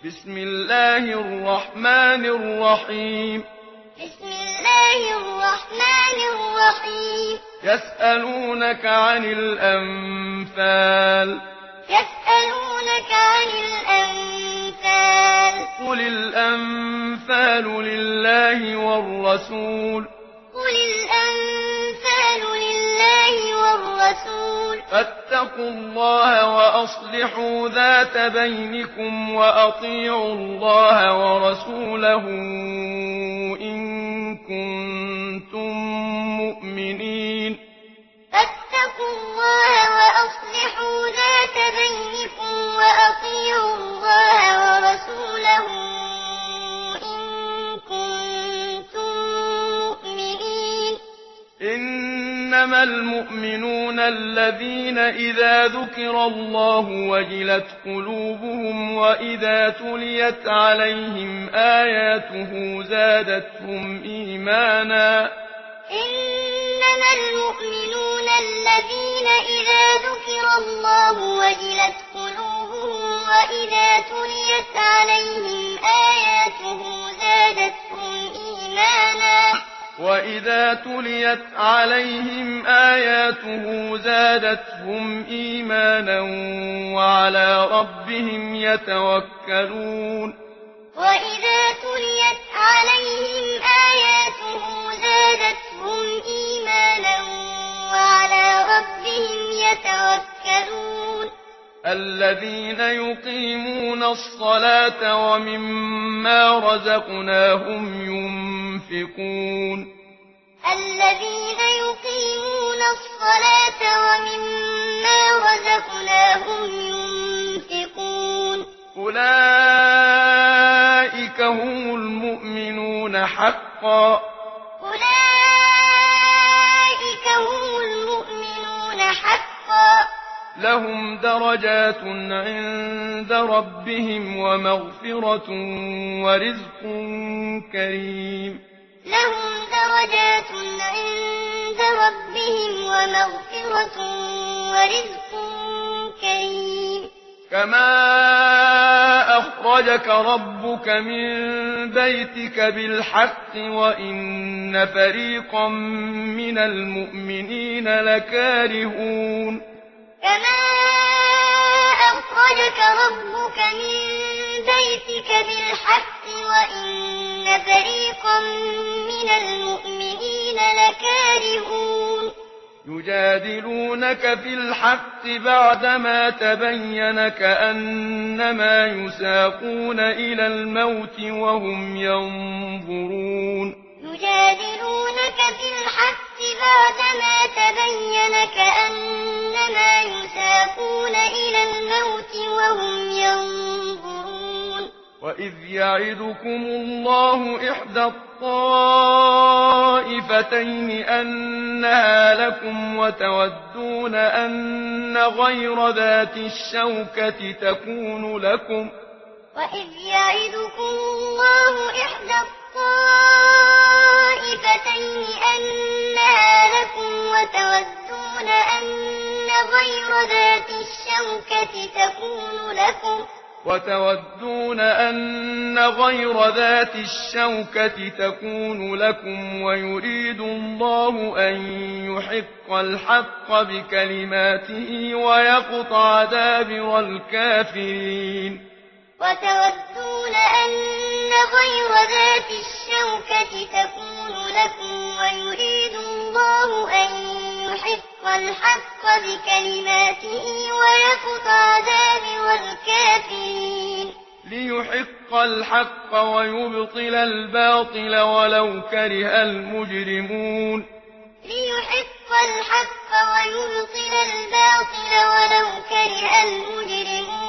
بسم الله الرحمن الرحيم بسم الله الرحمن الرحيم يسألونك عن الأنفال قل الأنفال لله والرسول فاتقوا الله وأصلحوا ذات بينكم وأطيعوا الله ورسوله إن كنتم مؤمنين فاتقوا الله وأصلحوا ذات بينكم وأطيعوا الله ورسوله إن كنتم مؤمنين إنما المؤمنون الذين إذا ذكر الله وجلت قلوبهم وإذا تليت عليهم آياته زادتهم إيمانا إنما المؤمنون الذين إذا ذكر الله وجلت قلوبهم وإذا تليت عليهم آياته زادتهم إيمانا وعلى ربهم يتوكلون وإذا تليت عليهم آياته زادتهم إيمانا وعلى ربهم يتوكلون الذين يقيمون الصلاة ومما رزقناهم ينفقون الذين يقيمون الصلاة ومما رزقناهم ينفقون أولئك هم المؤمنون حقا لهم درجات عند ربهم ومغفرة ورزق كريم كما أخرجك ربك من بيتك بالحق وإن فريقا من المؤمنين لكارهون كما أخرجك ربك من بيتك بالحق وإن فريقا من المؤمنين لكارهون يجادلونك في الحق بعدما تبين كأنما يساقون إلى الموت وهم ينظرون يجادلونك في الحق بعدما تبين كأنما يساقون إلى الموت وهم ينظرون وإذ يعدكم الله إحدى الطائفتين أنها لكم وتودون أن غير ذات الشوكة تكون لكم وإذ يعدكم الله إحدى الطائفتين أنها لكم وتودون أن غير ذات الشوكة تكون لكم ويريد الله أن يحق الحق بكلماته ويقطع دابر الكافرين وتودون أن غير ذات الشوكة تكون لكم ويريد الله أن يحق الحق بكلماته ويقطع دابر الكافرين ليحق الحق ويبطل الباطل ولو كره المجرمون ليحق الحق ويبطل الباطل ولو كره المجرمون